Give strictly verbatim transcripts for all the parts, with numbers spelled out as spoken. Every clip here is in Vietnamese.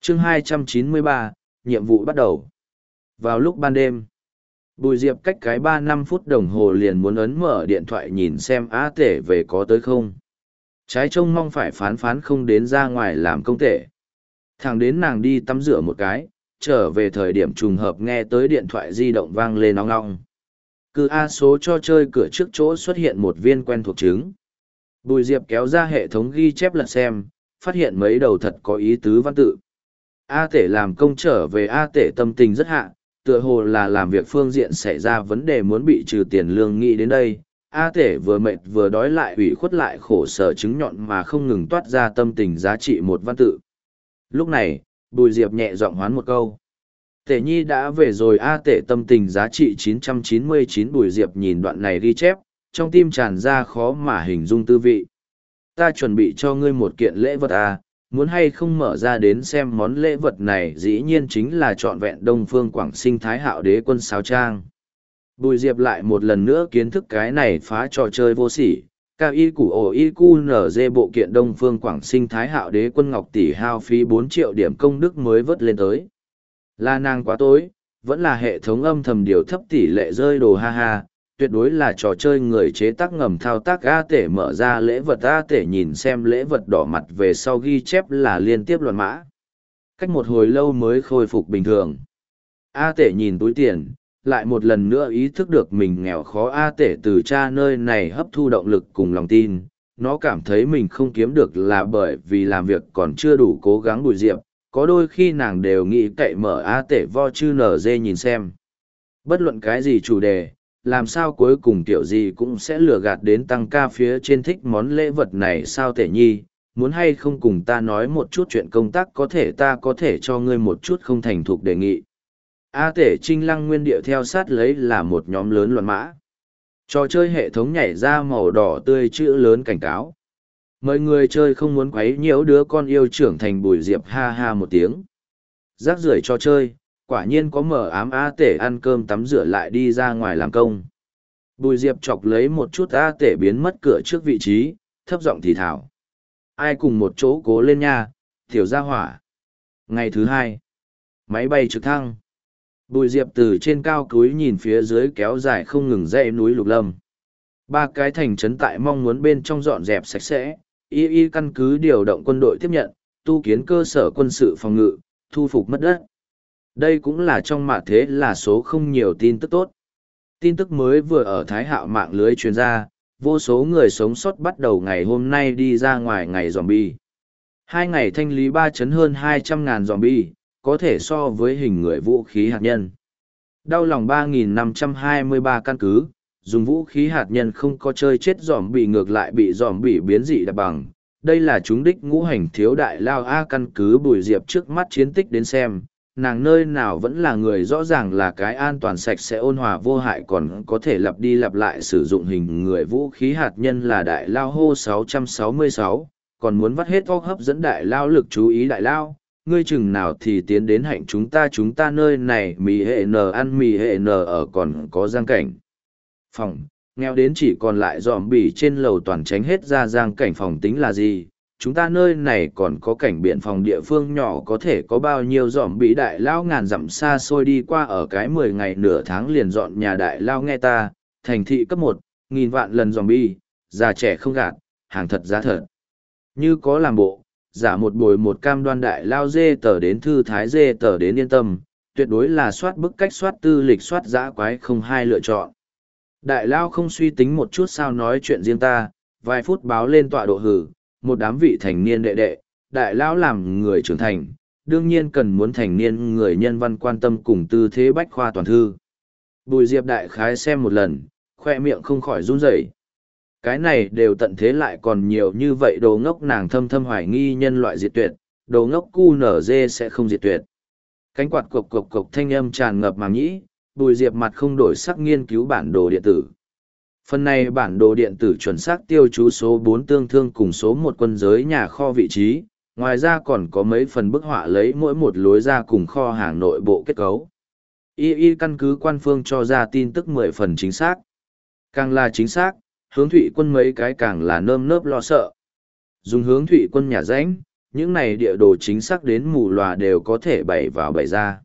chương hai trăm chín mươi ba, nhiệm vụ bắt đầu. Vào lúc ban đêm, Bùi Diệp cách cái ba năm phút đồng hồ liền muốn ấn mở điện thoại nhìn xem á tể về có tới không. Trái trông mong phải phán phán không đến ra ngoài làm công tể. Thẳng đến nàng đi tắm rửa một cái, trở về thời điểm trùng hợp nghe tới điện thoại di động vang lên nóng nóng. Cứ A số cho chơi cửa trước chỗ xuất hiện một viên quen thuộc trứng. Bùi Diệp kéo ra hệ thống ghi chép lật xem, phát hiện mấy đầu thật có ý tứ văn tự. A tể làm công trở về A tể tâm tình rất hạ, tựa hồ là làm việc phương diện xảy ra vấn đề muốn bị trừ tiền lương nghĩ đến đây. A tể vừa mệt vừa đói lại ủy khuất lại khổ sở chứng nhọn mà không ngừng toát ra tâm tình giá trị một văn tự. Lúc này, Bùi Diệp nhẹ giọng hoán một câu. Tể nhi đã về rồi. A tể tâm tình giá trị chín trăm chín mươi chín. Bùi Diệp nhìn đoạn này ghi chép, trong tim tràn ra khó mà hình dung tư vị. Ta chuẩn bị cho ngươi một kiện lễ vật à, muốn hay không mở ra đến xem món lễ vật này dĩ nhiên chính là trọn vẹn Đông Phương Quảng Sinh Thái Hạo Đế Quân sáo trang. Bùi Diệp lại một lần nữa kiến thức cái này phá trò chơi vô sỉ. Cao y củ ổ y cu nở dê bộ kiện Đông Phương Quảng Sinh Thái Hạo Đế Quân Ngọc tỷ hao phí bốn triệu điểm công đức mới vớt lên tới. Là nàng quá tối, vẫn là hệ thống âm thầm điều thấp tỷ lệ rơi đồ ha ha, tuyệt đối là trò chơi người chế tác ngầm thao tác. A tể mở ra lễ vật. A tể nhìn xem lễ vật đỏ mặt về sau ghi chép là liên tiếp loạn mã. Cách một hồi lâu mới khôi phục bình thường. A tể nhìn túi tiền, lại một lần nữa ý thức được mình nghèo khó. A tể từ cha nơi này hấp thu động lực cùng lòng tin. Nó cảm thấy mình không kiếm được là bởi vì làm việc còn chưa đủ cố gắng. Bùi Diệp, có đôi khi nàng đều nghĩ cậy mở A tể vo chư nở dê nhìn xem. Bất luận cái gì chủ đề, làm sao cuối cùng kiểu gì cũng sẽ lừa gạt đến tăng ca phía trên thích món lễ vật này. Sao tể nhi, muốn hay không cùng ta nói một chút chuyện công tác, có thể ta có thể cho ngươi một chút không thành thục đề nghị. A tể trinh lăng nguyên địa theo sát lấy là một nhóm lớn loạn mã. Trò chơi hệ thống nhảy ra màu đỏ tươi chữ lớn cảnh cáo. Mời người chơi không muốn quấy nhiễu đứa con yêu trưởng thành. Bùi Diệp ha ha một tiếng. Rác rưởi trò chơi, quả nhiên có mở ám. A tể ăn cơm tắm rửa lại đi ra ngoài làm công. Bùi Diệp chọc lấy một chút A tể biến mất cửa trước vị trí, thấp giọng thì thảo. Ai cùng một chỗ cố lên nha, tiểu gia hỏa. Ngày thứ hai, máy bay trực thăng. Bùi Diệp từ trên cao cúi nhìn phía dưới kéo dài không ngừng dãy núi lục lâm. Ba cái thành trấn tại mong muốn bên trong dọn dẹp sạch sẽ, y y căn cứ điều động quân đội tiếp nhận, tu kiến cơ sở quân sự phòng ngự, thu phục mất đất. Đây cũng là trong mạ thế là số không nhiều tin tức tốt. Tin tức mới vừa ở Thái Hạo mạng lưới truyền ra, vô số người sống sót bắt đầu ngày hôm nay đi ra ngoài ngày zombie. Hai ngày thanh lý ba chấn hơn hai trăm ngàn zombie, có thể so với hình người vũ khí hạt nhân. Đau lòng ba nghìn năm trăm hai mươi ba căn cứ, dùng vũ khí hạt nhân không có chơi chết zombie ngược lại bị zombie biến dị đập bằng. Đây là chúng đích ngũ hành thiếu đại lao. A căn cứ. Bùi Diệp trước mắt chiến tích đến xem, nàng nơi nào vẫn là người rõ ràng là cái an toàn sạch sẽ ôn hòa vô hại còn có thể lặp đi lặp lại sử dụng hình người vũ khí hạt nhân là đại lao hô sáu trăm sáu mươi sáu, còn muốn vắt hết óc hấp dẫn đại lao lực chú ý. Đại lao, ngươi chừng nào thì tiến đến hạnh chúng ta chúng ta nơi này mì hệ n ăn mì hệ n ở còn có giang cảnh phòng, nghèo đến chỉ còn lại dòm bỉ trên lầu toàn tránh hết ra. Giang cảnh phòng tính là gì? Chúng ta nơi này còn có cảnh biện phòng địa phương nhỏ có thể có bao nhiêu dòm bị. Đại lao ngàn dặm xa xôi đi qua ở cái mười ngày nửa tháng liền dọn nhà. Đại lao nghe ta, thành thị cấp một, nghìn vạn lần dòm bi, già trẻ không gạt, hàng thật giá thật. Như có làm bộ, giả một bồi một cam đoan. Đại lao dê tờ đến thư thái dê tờ đến yên tâm, tuyệt đối là soát bức cách soát tư lịch soát dã quái không hai lựa chọn. Đại lao không suy tính một chút sao nói chuyện riêng ta, vài phút báo lên tọa độ hử. Một đám vị thành niên đệ đệ, đại lão làm người trưởng thành, đương nhiên cần muốn thành niên người nhân văn quan tâm cùng tư thế bách khoa toàn thư. Bùi Diệp đại khái xem một lần, khoe miệng không khỏi run rẩy. Cái này đều tận thế lại còn nhiều như vậy. Đồ ngốc nàng thâm thâm hoài nghi nhân loại diệt tuyệt, đồ ngốc cu nở dê sẽ không diệt tuyệt. Cánh quạt cộc cộc cộc thanh âm tràn ngập màng nhĩ, Bùi Diệp mặt không đổi sắc nghiên cứu bản đồ điện tử. Phần này bản đồ điện tử chuẩn xác tiêu chú số bốn tương thương cùng số một quân giới nhà kho vị trí, ngoài ra còn có mấy phần bức họa lấy mỗi một lối ra cùng kho hàng nội bộ kết cấu. Y y căn cứ quan phương cho ra tin tức mười phần chính xác. Càng là chính xác, hướng thụy quân mấy cái càng là nơm nớp lo sợ. Dùng hướng thụy quân nhà rãnh, những này địa đồ chính xác đến mù lòa đều có thể bày vào bày ra.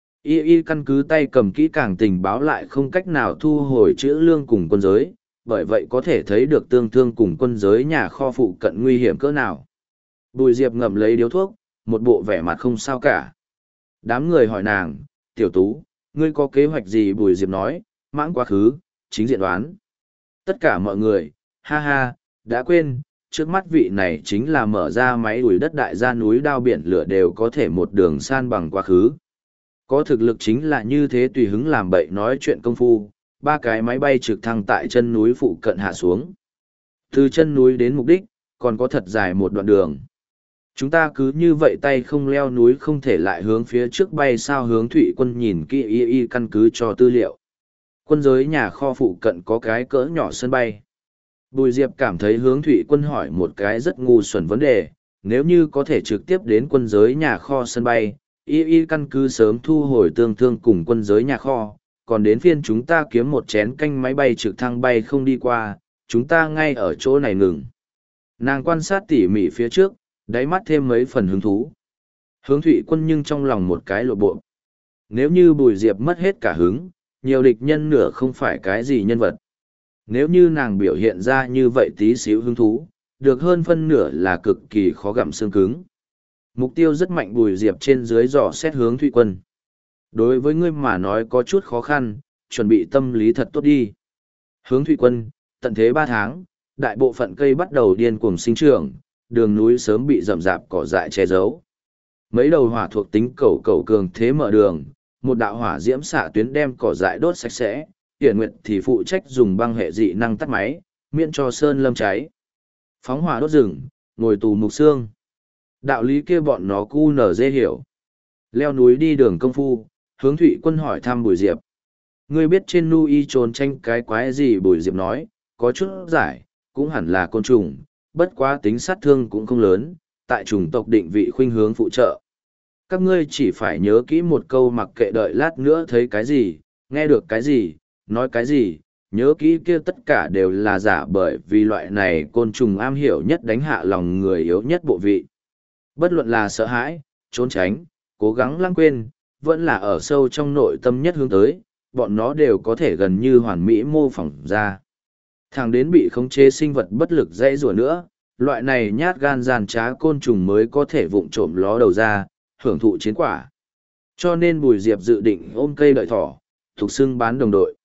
Y y căn cứ tay cầm kỹ càng tình báo lại không cách nào thu hồi chữ lương cùng quân giới, bởi vậy có thể thấy được tương thương cùng quân giới nhà kho phụ cận nguy hiểm cỡ nào. Bùi Diệp ngậm lấy điếu thuốc, một bộ vẻ mặt không sao cả. Đám người hỏi nàng, tiểu tú, ngươi có kế hoạch gì? Bùi Diệp nói, mãng quá khứ, chính diện đoán. Tất cả mọi người, ha ha, đã quên, trước mắt vị này chính là mở ra máy đuổi đất đại gia núi đao biển lửa đều có thể một đường san bằng quá khứ. Có thực lực chính là như thế tùy hứng làm bậy nói chuyện công phu, ba cái máy bay trực thăng tại chân núi phụ cận hạ xuống. Từ chân núi đến mục đích, còn có thật dài một đoạn đường. Chúng ta cứ như vậy tay không leo núi không thể lại hướng phía trước bay sao? Hướng Thụy Quân nhìn kỹ y y căn cứ cho tư liệu. Quân giới nhà kho phụ cận có cái cỡ nhỏ sân bay. Bùi Diệp cảm thấy Hướng Thụy Quân hỏi một cái rất ngu xuẩn vấn đề, nếu như có thể trực tiếp đến quân giới nhà kho sân bay, y y căn cứ sớm thu hồi tương thương cùng quân giới nhà kho, còn đến phiên chúng ta kiếm một chén canh máy bay trực thăng bay không đi qua, chúng ta ngay ở chỗ này ngừng. Nàng quan sát tỉ mỉ phía trước, đáy mắt thêm mấy phần hứng thú. Hướng Thụy Quân nhưng trong lòng một cái lộ bộ. Nếu như Bùi Diệp mất hết cả hứng, nhiều địch nhân nửa không phải cái gì nhân vật. Nếu như nàng biểu hiện ra như vậy tí xíu hứng thú, được hơn phân nửa là cực kỳ khó gặm xương cứng. Mục tiêu rất mạnh. Bùi Diệp trên dưới dò xét Hướng Thụy Quân. Đối với ngươi mà nói có chút khó khăn, chuẩn bị tâm lý thật tốt đi. Hướng Thụy Quân, tận thế ba tháng, đại bộ phận cây bắt đầu điên cuồng sinh trưởng, đường núi sớm bị rậm rạp cỏ dại che giấu. Mấy đầu hỏa thuộc tính cầu cầu cường thế mở đường, một đạo hỏa diễm xạ tuyến đem cỏ dại đốt sạch sẽ, Hiển Nguyệt thì phụ trách dùng băng hệ dị năng tắt máy, miễn cho sơn lâm cháy. Phóng hỏa đốt rừng, ngồi tù mục xương. Đạo lý kia bọn nó cu nở dê hiểu. Leo núi đi đường công phu, Hướng Thụy Quân hỏi thăm Bùi Diệp. Ngươi biết trên núi trốn tranh cái quái gì? Bùi Diệp nói, có chút giải, cũng hẳn là côn trùng, bất quá tính sát thương cũng không lớn, tại chủng tộc định vị khuynh hướng phụ trợ. Các ngươi chỉ phải nhớ kỹ một câu, mặc kệ đợi lát nữa thấy cái gì, nghe được cái gì, nói cái gì, nhớ kỹ kia tất cả đều là giả, bởi vì loại này côn trùng am hiểu nhất đánh hạ lòng người yếu nhất bộ vị. Bất luận là sợ hãi, trốn tránh, cố gắng lãng quên, vẫn là ở sâu trong nội tâm nhất hướng tới, bọn nó đều có thể gần như hoàn mỹ mô phỏng ra. Thằng đến bị khống chế sinh vật bất lực dãy rủa nữa, loại này nhát gan giàn trá côn trùng mới có thể vụng trộm ló đầu ra, hưởng thụ chiến quả. Cho nên Bùi Diệp dự định ôm cây đợi thỏ, thuộc xưng bán đồng đội.